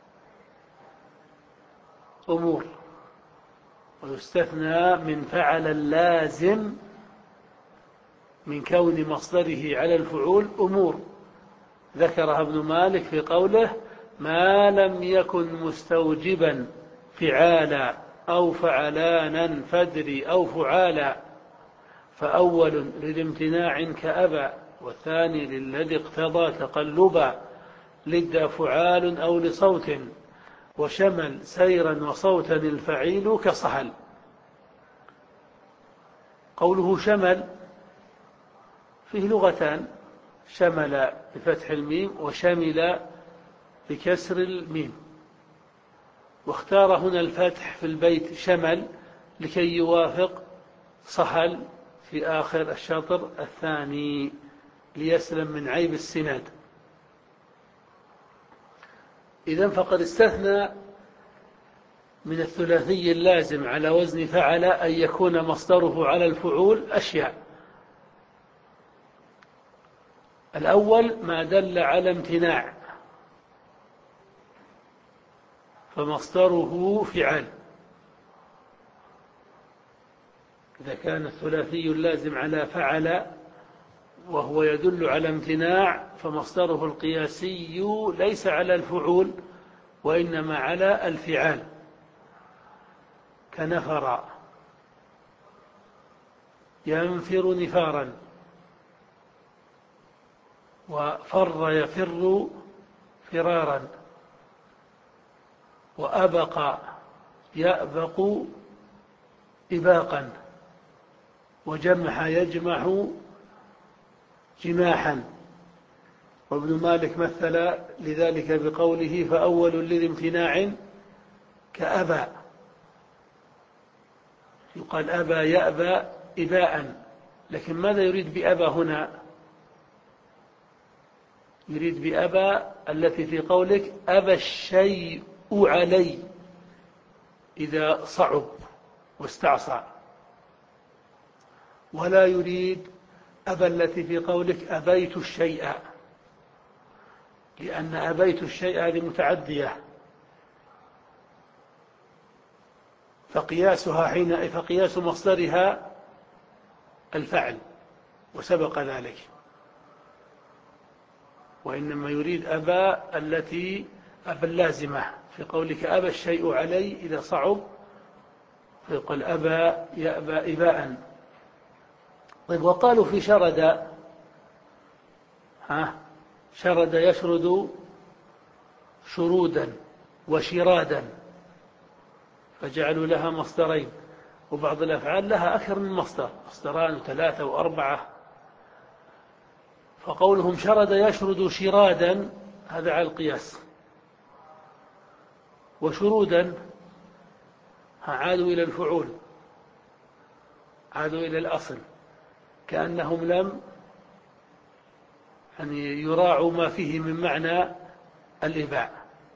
أمور، ويستثنى من فعل اللازم من كون مصدره على الفعول أمور ذكرها ابن مالك في قوله: ما لم يكن مستوجبا فعالا أو فعلانا فادري أو فعالا، فأول للامتناع كأبى، والثاني للذي اقتضى تقلبا، لد فعال أو لصوت، وشمل سيرا وصوتا الفعيل كصهل. قوله شمل فيه لغتان: شمل بفتح الميم وشمل بكسر الميم، واختار هنا الفتح في البيت شمل لكي يوافق صهل في آخر الشطر الثاني ليسلم من عيب السناد. إذن فقد استثنى من الثلاثي اللازم على وزن فعل أن يكون مصدره على الفعول أشياء: الأول ما دل على امتناع فمصدره فعال، إذا كان الثلاثي اللازم على فعل وهو يدل على امتناع فمصدره القياسي ليس على الفعول وإنما على الفعال، كنفر ينفر نفارا، وفر يفر فرارا، وأبق يأبق إباقا، وجمح يجمح جماحا. وابن مالك مثل لذلك بقوله: فأول للامتناع كأبى، يقال أبى يأبى إباء، لكن ماذا يريد بأبى هنا؟ يريد بأبى التي في قولك أبى الشيء علي إذا صعب واستعصى، ولا يريد أبى التي في قولك أبيت الشيء، لأن أبيت الشيء هذه متعدية، فقياسها حين فقياس مصدرها الفعل وسبق ذلك، وإنما يريد أبى التي أبى اللازمة في قولك أبى الشيء علي إذا صعب، فيقول أبى يأبى إباء. طيب، وقالوا في شرد، ها شرد يشرد شرودا وشرادا، فجعلوا لها مصدرين، وبعض الأفعال لها أكثر من مصدر، مصدران وثلاثة وأربعة. فقولهم شرد يشرد شرادا هذا على القياس، وشرودا عادوا إلى الفعول، عادوا إلى الأصل، كأنهم لم يعني يراعوا ما فيه من معنى الإباء.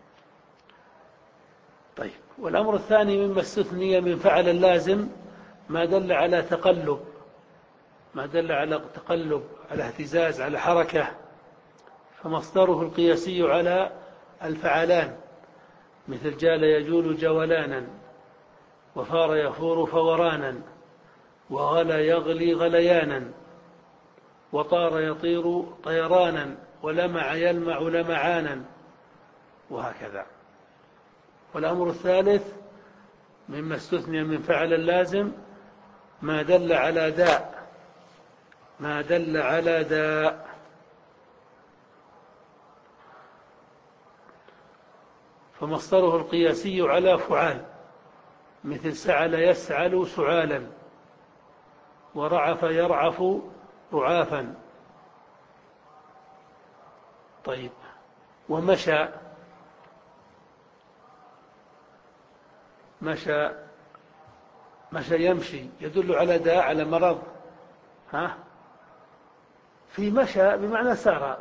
طيب، والأمر الثاني مما استثني من فعل اللازم ما دل على تقلب، ما دل على تقلب، على اهتزاز، على حركة، فمصدره القياسي على الفعلان، مثل جال يجول جولانا، وفار يفور فورانا، وغلى يغلي غليانا، وطار يطير طيرانا، ولمع يلمع لمعانا، وهكذا. والأمر الثالث مما استثني من فعل اللازم ما دل على داء، ما دل على داء. فمصدره القياسي على فعال، مثل سعل يسعل سعالا، ورعف يرعف رعافا. طيب، ومشى، مشى مشى يمشي، يدل على داء، على مرض. ها، في مشى بمعنى سار،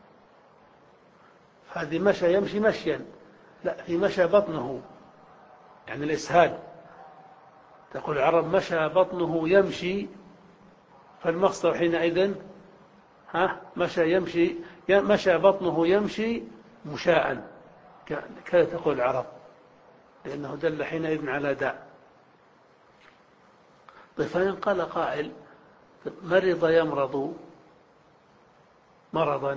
هذه مشى يمشي مشيا. لا، في مشى بطنه، يعني الإسهال. تقول العرب مشى بطنه يمشي، فالمصدر حينئذ ها مشى يمشي، مشى بطنه يمشي مشاء، كذا تقول العرب، لأنه دل حينئذ على داء. طيب، فإن قال قائل مرض يمرض مرضا،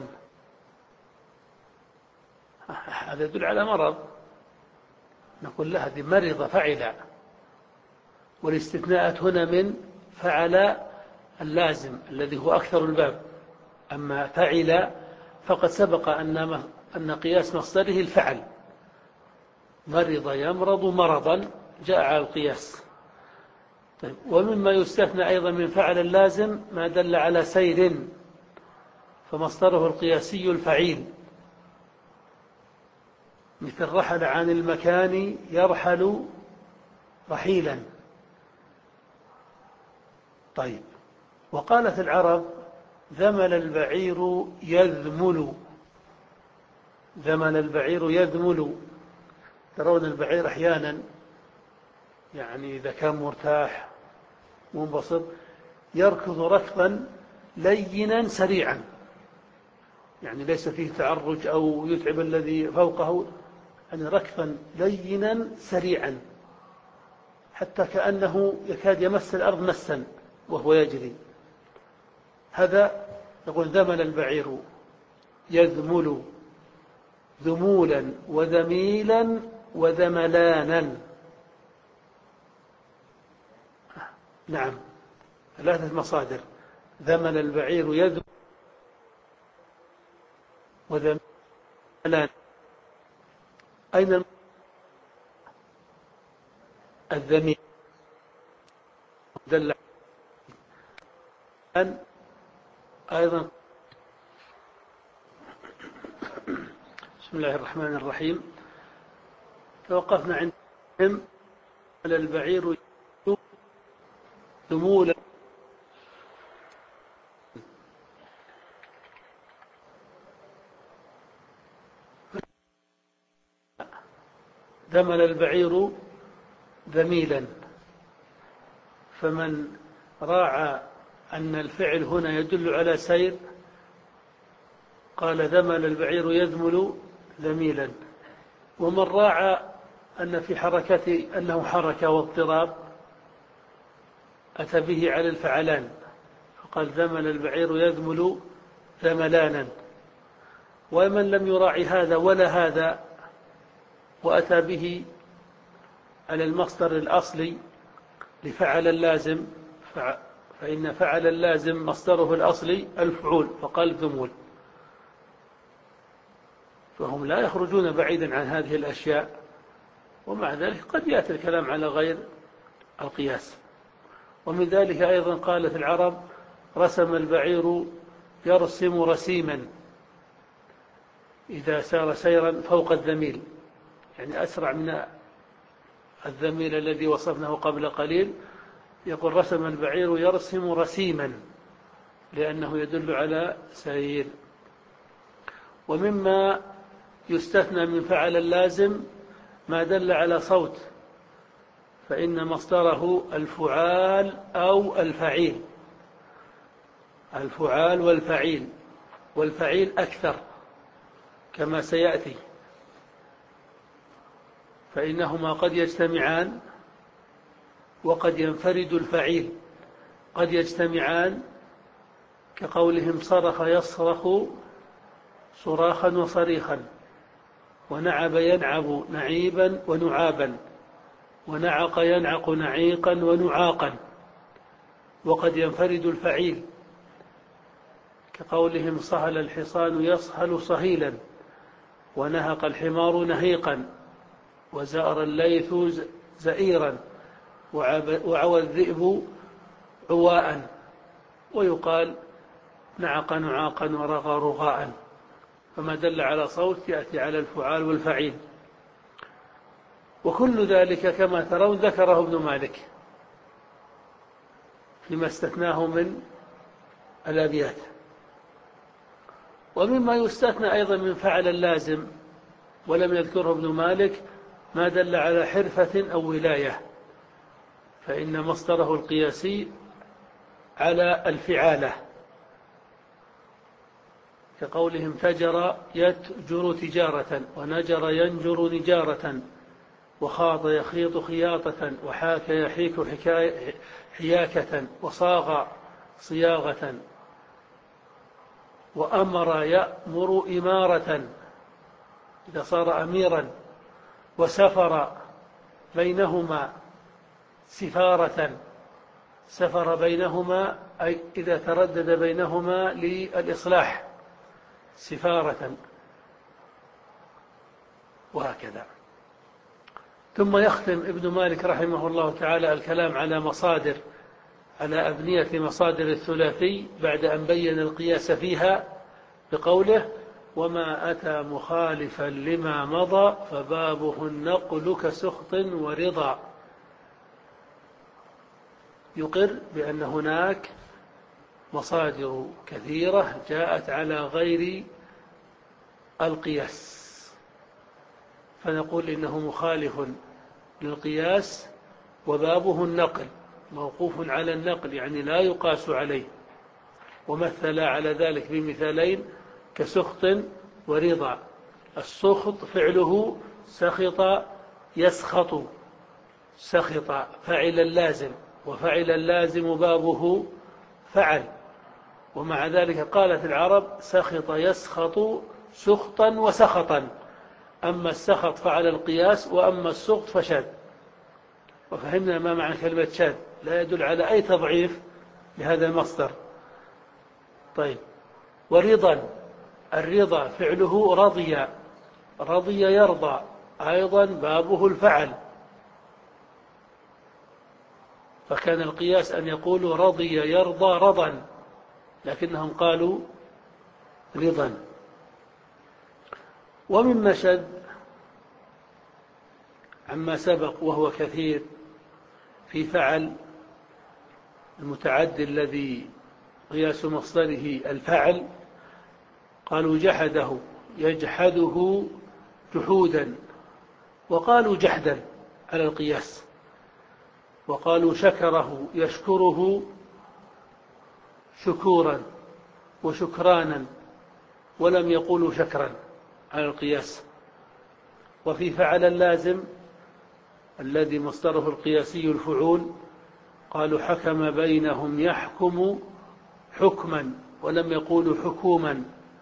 هذا يدل على مرض، نقول له هذه مرض فعل، والاستثناءات هنا من فعل اللازم الذي هو أكثر الباب. أما فعل فقد سبق أن أن قياس مصدره الفعل، مرض يمرض مرضا جاء على القياس. طيب، ومما يستثنى أيضا من فعل اللازم ما دل على سير، فمصدره القياسي الفعيل، مثل رحل عن المكان يرحل رحيلا. طيب، وقالت العرب ذمل البعير يذمل، ذمل البعير يذمل. ترون البعير أحيانا يعني إذا كان مرتاح منبسط يركض ركضا لينا سريعا، يعني ليس فيه تعرج أو يتعب الذي فوقه، يعني ركضا لينا سريعا حتى كأنه يكاد يمس الأرض مسا وهو يجري. هذا يقول ذمل البعير يذمل، ذمولا وذميلا وذملانا. نعم، ثلاثة مصادر، ذمل البعير يذمل وذملانا. أين الذميل؟ دل أن أيضا. بسم الله الرحمن الرحيم. توقفنا عندهم على البعير ذمولا، ذمل البعير ذميلا، فمن راعى أن الفعل هنا يدل على سير قال ذمل البعير يذمل ذميلا، ومن راعى أن في حركته أنه حركة واضطراب أتى به على الفعلان فقال ذمل البعير يذمل ذملانا. ومن لم يراعي هذا ولا هذا وأتى به على المصدر الأصلي لفعل اللازم، فإن فعل اللازم مصدره الأصلي الفعول، فقال ذمول، فهم لا يخرجون بعيدا عن هذه الأشياء. ومع ذلك قد يأتي الكلام على غير القياس. ومن ذلك أيضا قالت العرب رسم البعير يرسم رسيما، إذا سار سيرا فوق الذميل، يعني أسرع من الذميل الذي وصفناه قبل قليل. يقول رسم البعير يرسم رسيما لأنه يدل على سير. ومما يستثنى من فعل اللازم ما دل على صوت، فإن مصدره الفعال أو الفعيل، الفعال والفعيل، والفعيل أكثر كما سيأتي، فإنهما قد يجتمعان وقد ينفرد الفعيل. قد يجتمعان كقولهم صرخ يصرخ صراخا وصريخا، ونعب ينعب نعيبا ونعابا، ونعق ينعق نعيقا ونعاقا. وقد ينفرد الفعيل، كقولهم صهل الحصان يصهل صهيلا، ونهق الحمار نهيقا، وزأر الليث زئيرا، وعوى الذئب عواء، ويقال نعق نعاقا ورغى رغاء. فما دل على صوت يأتي على الفعال والفعيل. وكل ذلك كما ترون ذكره ابن مالك فيما استثناه من الأبيات. ومما يستثنى أيضا من فعل اللازم ولم يذكره ابن مالك ما دل على حرفة أو ولاية، فإن مصدره القياسي على الفعالة، كقولهم تجر يتجر تجارة، ونجر ينجر نجارة، وخاض يخيط خياطة، وحاك يحيك حياكة، وصاغ صياغة، وأمر يأمر إمارة إذا صار أميرا، وسفر بينهما سفارة، سفر بينهما أي إذا تردد بينهما للإصلاح سفارة، وهكذا. ثم يختم ابن مالك رحمه الله تعالى الكلام على مصادر على أبنية مصادر الثلاثي بعد أن بين القياس فيها بقوله وما أتى مخالفا لما مضى فبابه النقل كسخط ورضا. يقر بأن هناك مصادر كثيرة جاءت على غير القياس، فنقول إنه مخالف للقياس وبابه النقل، موقوف على النقل يعني لا يقاس عليه. ومثل على ذلك بمثالين كسخط ورضا. السخط فعله سخط يسخط، سخط فعل اللازم، وفعل اللازم بابه فعل. ومع ذلك قالت العرب سخط يسخط سخطا وسخطا، أما السخط فعلى القياس، وأما السخط فشاذ. وفهمنا ما معنى كلمة شاذ، لا يدل على أي تضعيف لهذا المصدر. طيب، ورضا، الرضا فعله رضي، رضي يرضى، أيضا بابه الفعل. فكان القياس أن يقولوا رضي يرضى رضا، لكنهم قالوا رضا. ومما شذ عما سبق وهو كثير في فعل المتعدي الذي قياس مصدره الفعل، قالوا جحده يجحده جحودا، وقالوا جحدا على القياس، وقالوا شكره يشكره شكورا وشكرانا، ولم يقولوا شكرا على القياس. وفي فعل اللازم الذي مصدره القياسي الفعول قالوا حكم بينهم يحكم حكما، ولم يقولوا حكوما،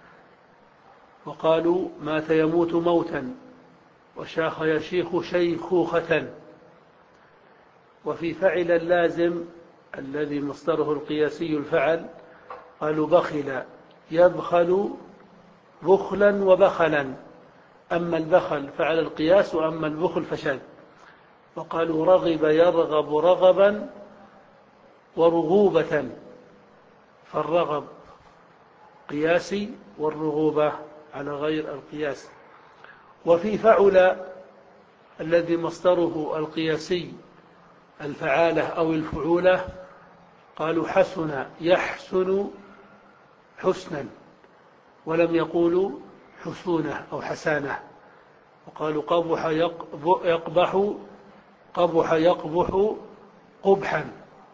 وقالوا مات يموت موتا، وشاخ يشيخ شيخوخة. وفي فعل اللازم الذي مصدره القياسي الفعل قالوا بخل يبخل بخلا وبخلا، أما البخل فعل القياس، وأما البخل فشاذ. وقالوا رغب يرغب رغبا ورغوبة، فالرغب قياسي والرغوبة على غير القياس. وفي فعل الذي مصدره القياسي الفعالة أو الفعولة قالوا حسن يحسن حسنا، ولم يقولوا حسونة أو حسانة. وقالوا قبح يقبح قبح يقبح قبحا.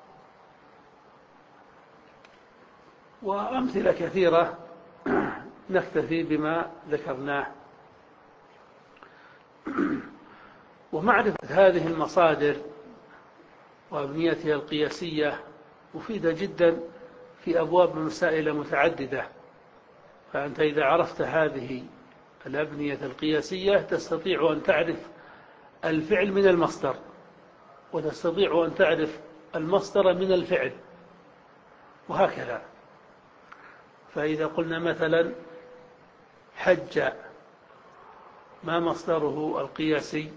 وأمثلة كثيرة، نكتفي بما ذكرناه. ومعرفة هذه المصادر وأبنيتها القياسية مفيدة جدا في أبواب مسائل متعددة. فأنت إذا عرفت هذه الأبنية القياسية تستطيع أن تعرف الفعل من المصدر، وتستطيع أن تعرف المصدر من الفعل، وهكذا. فإذا قلنا مثلا حج، ما مصدره القياسي؟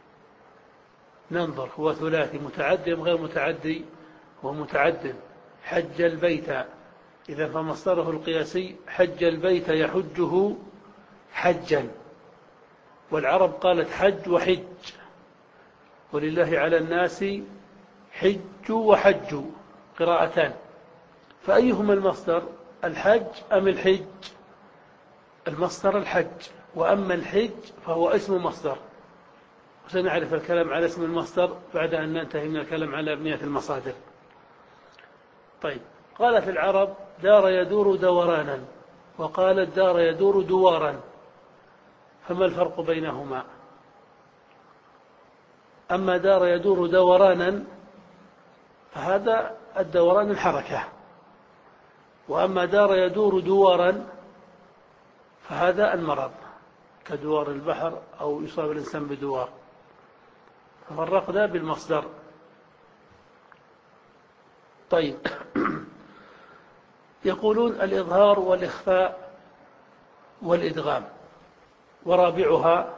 ننظر، هو ثلاثي متعدي غير متعدي؟ هو متعد. حج البيت، إذا فمصدره القياسي حج البيت يحجه حجا، والعرب قالت حج وحج، ولله على الناس حج وحج قراءتان، فأيهما المصدر، الحج أم الحج؟ المصدر الحج، وأما الحج فهو اسم مصدر، وسنعرف الكلام على اسم المصدر بعد أن ننتهي من الكلام على أبنية المصادر. طيب، قالت العرب دار يدور دورانا، وقالت دار يدور دوارا، فما الفرق بينهما؟ أما دار يدور دورانا فهذا الدوران الحركة، وأما دار يدور دوارا فهذا المرض، كدوار البحر أو يصاب الإنسان بدوار، ففرقنا بالمصدر. طيب يقولون الإظهار والإخفاء والإدغام، ورابعها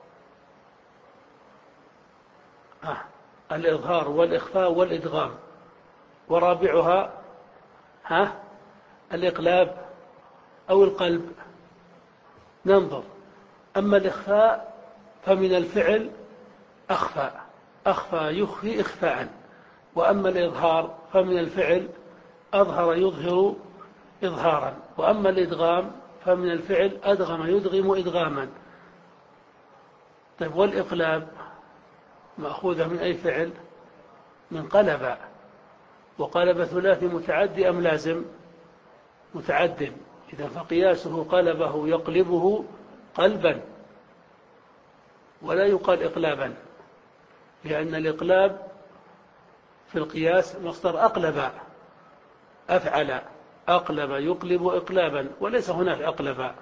آه الإظهار والإخفاء والإدغام، ورابعها ها الإقلاب أو القلب. ننظر، أما الإخفاء فمن الفعل أخفى، أخفى يخفي إخفاء، وأما الإظهار فمن الفعل أظهر يظهر إظهارا، وأما الإدغام فمن الفعل أدغم يدغم إدغاما. طيب، والإقلاب مأخوذة من أي فعل؟ من قلب، وقلب ثلاثي متعدي أم لازم؟ متعد، إذا فقياسه قلبه يقلبه قلبا، ولا يقال إقلابا، لأن الإقلاب في القياس مصدر أقلب، أفعل، أقلب يقلب إقلابا، وليس هناك أقلب.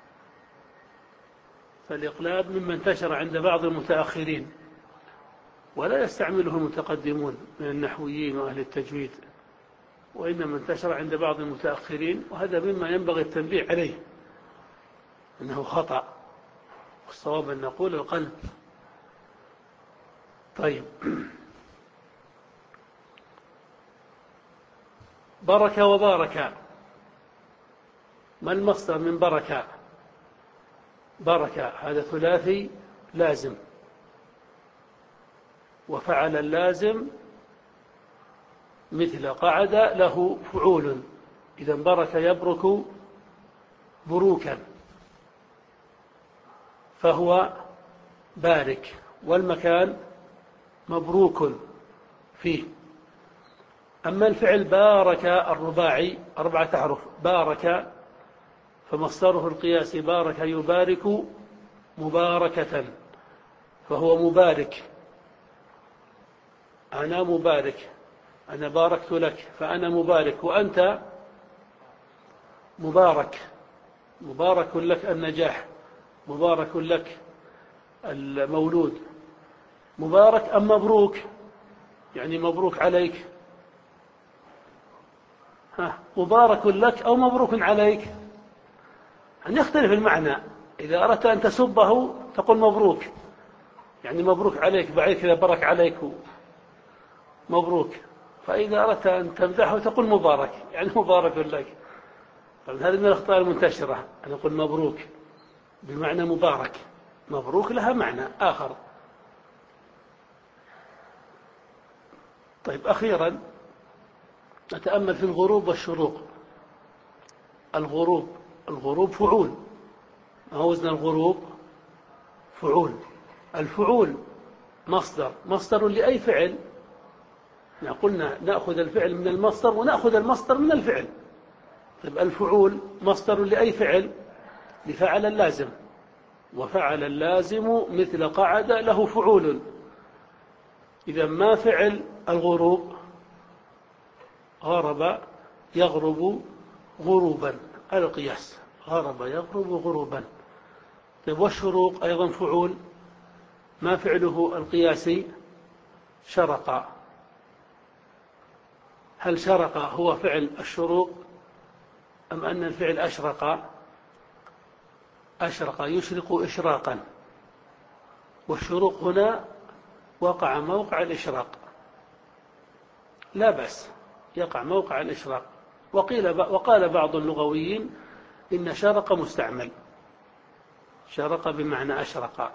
فالإقلاب مما انتشر عند بعض المتأخرين، ولا يستعمله المتقدمون من النحويين وأهل التجويد، وإنما انتشر عند بعض المتأخرين، وهذا مما ينبغي التنبيه عليه أنه خطأ، والصواب أن نقول القلب. طيب، بركة وباركة، ما المصدر من بركة؟ بركة هذا ثلاثي لازم، وفعل اللازم مثل قعد له فعول، إذا برك يبرك بروكا، فهو بارك، والمكان مبروك فيه. أما الفعل بارك الرباعي أربعة أحرف، بارك فمصدره القياسي بارك يبارك مباركة، فهو مبارك، أنا مبارك، أنا باركت لك فأنا مبارك، وأنت مبارك، مبارك لك النجاح، مبارك لك المولود، مبارك أم مبروك؟ يعني مبروك عليك، ها مبارك لك أو مبروك عليك، أن يختلف المعنى. إذا أردت أن تسبه تقول مبروك، يعني مبروك عليك، بعيد كذا برك عليك مبروك. فإذا أردت أن تمدحه تقول مبارك، يعني مبارك لك. هذه من الأخطاء المنتشرة، أن نقول مبروك بمعنى مبارك، مبروك لها معنى آخر. طيب، أخيرا نتأمل في الغروب والشروق. الغروب الغروب فعول، ما هو وزن الغروب؟ فعول. الفعول مصدر، مصدر لأي فعل؟ قلنا نأخذ الفعل من المصدر ونأخذ المصدر من الفعل. طيب، الفعول مصدر لأي فعل؟ لفعل اللازم، وفعل اللازم مثل قعد له فعول. إذا ما فعل الغروب؟ غرب يغرب غروبا، على القياس، غرب يغرب غروبا. طيب، والشروق أيضا فعول، ما فعله القياسي؟ شرق، هل شرق هو فعل الشروق أم أن الفعل أشرق؟ أشرق يشرق إشراقا، والشروق هنا وقع موقع الإشراق، لا بأس يقع موقع الإشراق. وقيل وقال بعض اللغويين إن شرق مستعمل، شرق بمعنى أشرق.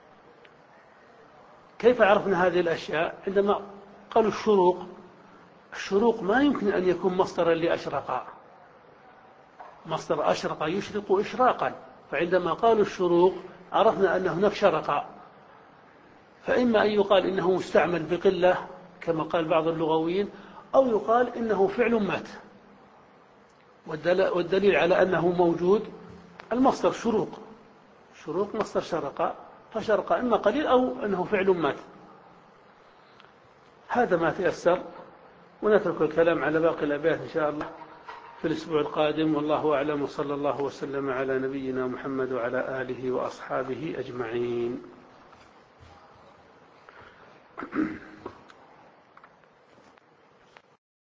كيف عرفنا هذه الأشياء؟ عندما قالوا الشروق، الشروق ما يمكن أن يكون مصدرا لأشرق، مصدر أشرق يشرق إشراقا، فعندما قالوا الشروق عرفنا أن هناك شرق. فإما أن يقال إنه مستعمل بقلة كما قال بعض اللغويين، أو يقال إنه فعل مات، والدليل على أنه موجود المصدر شروق، شروق مصدر شرق، فشرق إما قليل أو أنه فعل مات. هذا ما تيسر، ونترك الكلام على باقي الأبيات إن شاء الله في الأسبوع القادم، والله أعلم، وصلى الله وسلم على نبينا محمد وعلى آله وأصحابه أجمعين.